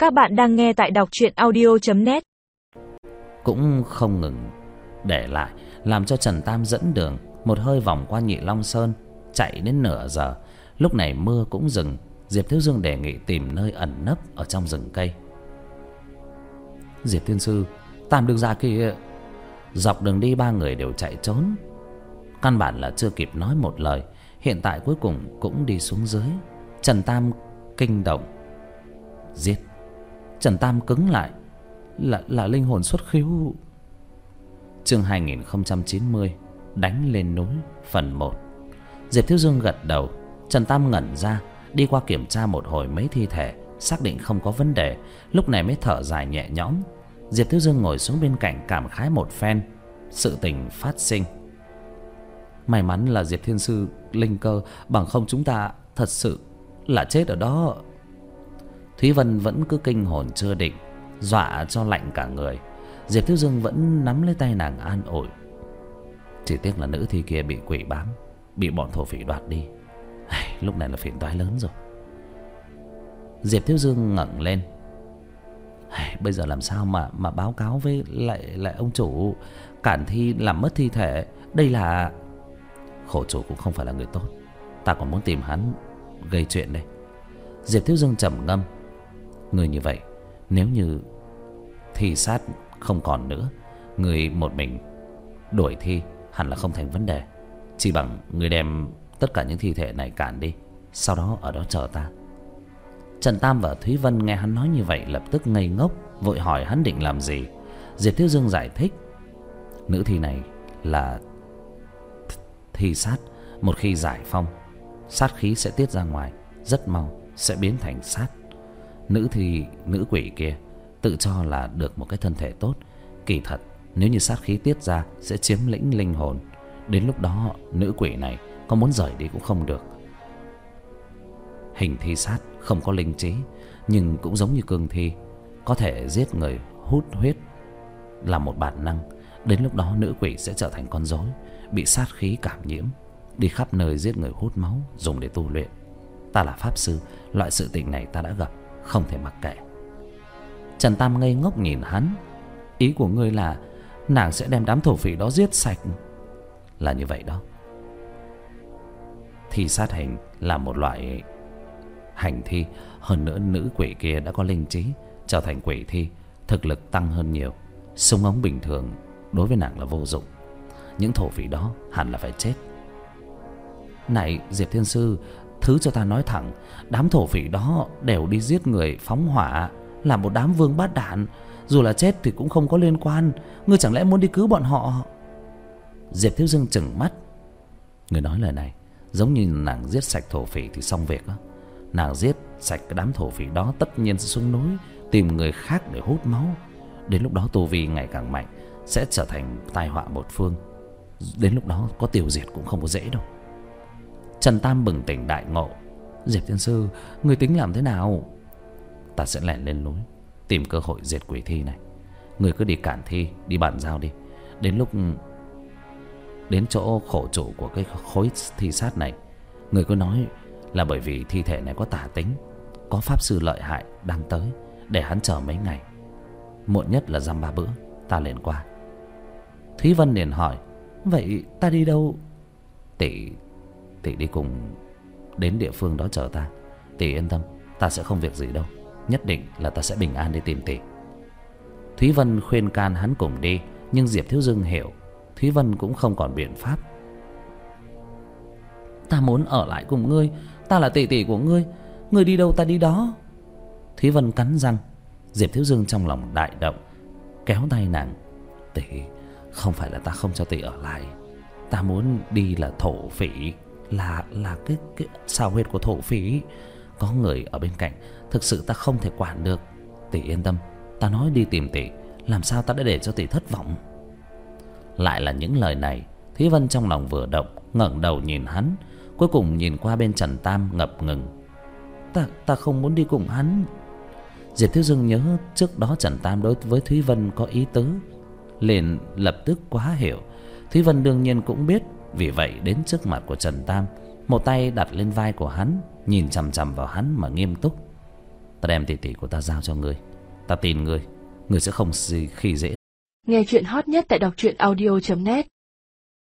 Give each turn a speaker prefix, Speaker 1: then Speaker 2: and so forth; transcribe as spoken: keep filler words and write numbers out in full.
Speaker 1: Các bạn đang nghe tại đọc truyện audio chấm net.
Speaker 2: Cũng không ngừng để lại, làm cho Trần Tam dẫn đường một hơi vòng qua Nhị Long Sơn. Chạy đến nửa giờ, lúc này mưa cũng dừng. Diệp Thiếu Dương đề nghị tìm nơi ẩn nấp ở trong rừng cây. Diệp Thiên Sư, Tam đừng ra kìa. Dọc đường đi ba người đều chạy trốn, căn bản là chưa kịp nói một lời. Hiện tại cuối cùng cũng đi xuống dưới. Trần Tam kinh động. Giết. Trần Tam cứng lại. Là, là linh hồn xuất khiếu. Chương hai nghìn không trăm chín mươi, đánh lên núi phần một. Diệp Thiếu Dương gật đầu. Trần Tam ngẩn ra, đi qua kiểm tra một hồi mấy thi thể, xác định không có vấn đề, lúc này mới thở dài nhẹ nhõm. Diệp Thiếu Dương ngồi xuống bên cạnh cảm khái một phen sự tình phát sinh. May mắn là Diệp Thiên Sư linh cơ, bằng không chúng ta thật sự là chết ở đó. Thúy Vân vẫn cứ kinh hồn chưa định, dọa cho lạnh cả người. Diệp Thiếu Dương vẫn nắm lấy tay nàng an ủi. Chỉ tiếc là nữ thi kia bị quỷ bám, bị bọn thổ phỉ đoạt đi. Lúc này là phiền toái lớn rồi. Diệp Thiếu Dương ngẩng lên. Bây giờ làm sao mà mà báo cáo với lại lại ông chủ, cản thi làm mất thi thể. Đây là... Khổ chủ cũng không phải là người tốt, ta còn muốn tìm hắn gây chuyện đây. Diệp Thiếu Dương trầm ngâm. Người như vậy, nếu như thi sát không còn nữa, người một mình đuổi thi hẳn là không thành vấn đề. Chỉ bằng người đem tất cả những thi thể này cản đi, sau đó ở đó chờ ta. Trần Tam và Thúy Vân nghe hắn nói như vậy lập tức ngây ngốc, vội hỏi hắn định làm gì. Diệp Thiếu Dương giải thích. Nữ thi này là thi sát, một khi giải phong, sát khí sẽ tiết ra ngoài, rất mau sẽ biến thành sát. Nữ thi, nữ quỷ kia tự cho là được một cái thân thể tốt, kỳ thật nếu như sát khí tiết ra sẽ chiếm lĩnh linh hồn. Đến lúc đó nữ quỷ này có muốn rời đi cũng không được. Hình thi sát không có linh trí, nhưng cũng giống như cương thi, có thể giết người, hút huyết là một bản năng. Đến lúc đó nữ quỷ sẽ trở thành con rối, bị sát khí cảm nhiễm, đi khắp nơi giết người hút máu, dùng để tu luyện. Ta là pháp sư, loại sự tình này ta đã gặp, không thể mặc kệ. Trần Tam ngây ngốc nhìn hắn. Ý của ngươi là nàng sẽ đem đám thổ phỉ đó giết sạch? Là như vậy đó. Thi sát hình là một loại hành thi, hơn nữa nữ quỷ kia đã có linh trí, trở thành quỷ thi, thực lực tăng hơn nhiều. Súng ống bình thường đối với nàng là vô dụng. Những thổ phỉ đó hẳn là phải chết. Này Diệp Thiên Sư, thứ cho ta nói thẳng, đám thổ phỉ đó đều đi giết người, phóng hỏa, là một đám vương bát đản. Dù là chết thì cũng không có liên quan. Ngươi chẳng lẽ muốn đi cứu bọn họ? Diệp Thiếu Dương trừng mắt. Ngươi nói lời này giống như nàng giết sạch thổ phỉ thì xong việc đó. Nàng giết sạch cái đám thổ phỉ đó tất nhiên sẽ xuống núi tìm người khác để hút máu. Đến lúc đó tu vi ngày càng mạnh, sẽ trở thành tai họa một phương. Đến lúc đó có tiêu diệt cũng không có dễ đâu. Trần Tam bừng tỉnh đại ngộ. Diệp Thiên Sư, người tính làm thế nào? Ta sẽ lẻn lên núi, tìm cơ hội diệt quỷ thi này. Người cứ đi cản thi, đi bàn giao đi. Đến lúc đến chỗ khổ chủ của cái khối thi sát này, người cứ nói là bởi vì thi thể này có tà tính, có pháp sư lợi hại đang tới, để hắn chờ mấy ngày, muộn nhất là dăm ba bữa ta liền qua. Thúy Vân liền hỏi. Vậy ta đi đâu? Tỷ Tỷ đi cùng đến địa phương đó chờ ta. Tỷ yên tâm, ta sẽ không việc gì đâu. Nhất định là ta sẽ bình an đi tìm tỷ. Thúy Vân khuyên can hắn cùng đi, nhưng Diệp Thiếu Dương hiểu Thúy Vân cũng không còn biện pháp. Ta muốn ở lại cùng ngươi, ta là tỷ tỷ của ngươi, ngươi đi đâu ta đi đó. Thúy Vân cắn răng. Diệp Thiếu Dương trong lòng đại động, kéo tay nàng. Tỷ, không phải là ta không cho tỷ ở lại. Ta muốn đi là thổ phỉ, là là cái cái sao huyệt của thổ phỉ. Có người ở bên cạnh, thực sự ta không thể quản được. Tỷ yên tâm, ta nói đi tìm tỷ, làm sao ta đã để cho tỷ thất vọng. Lại là những lời này. Thúy Vân trong lòng vừa động, ngẩng đầu nhìn hắn, cuối cùng nhìn qua bên Trần Tam ngập ngừng. Ta ta không muốn đi cùng hắn. Diệp Thiếu Dương nhớ trước đó Trần Tam đối với Thúy Vân có ý tứ, liền lập tức quá hiểu. Thúy Vân đương nhiên cũng biết, vì vậy đến trước mặt của Trần Tam, một tay đặt lên vai của hắn, nhìn chằm chằm vào hắn mà nghiêm túc. Ta đem tỷ tỷ của ta giao cho ngươi. Ta tin ngươi, ngươi sẽ không khi dễ.
Speaker 1: Nghe chuyện hot nhất tại đọc truyện audio chấm net.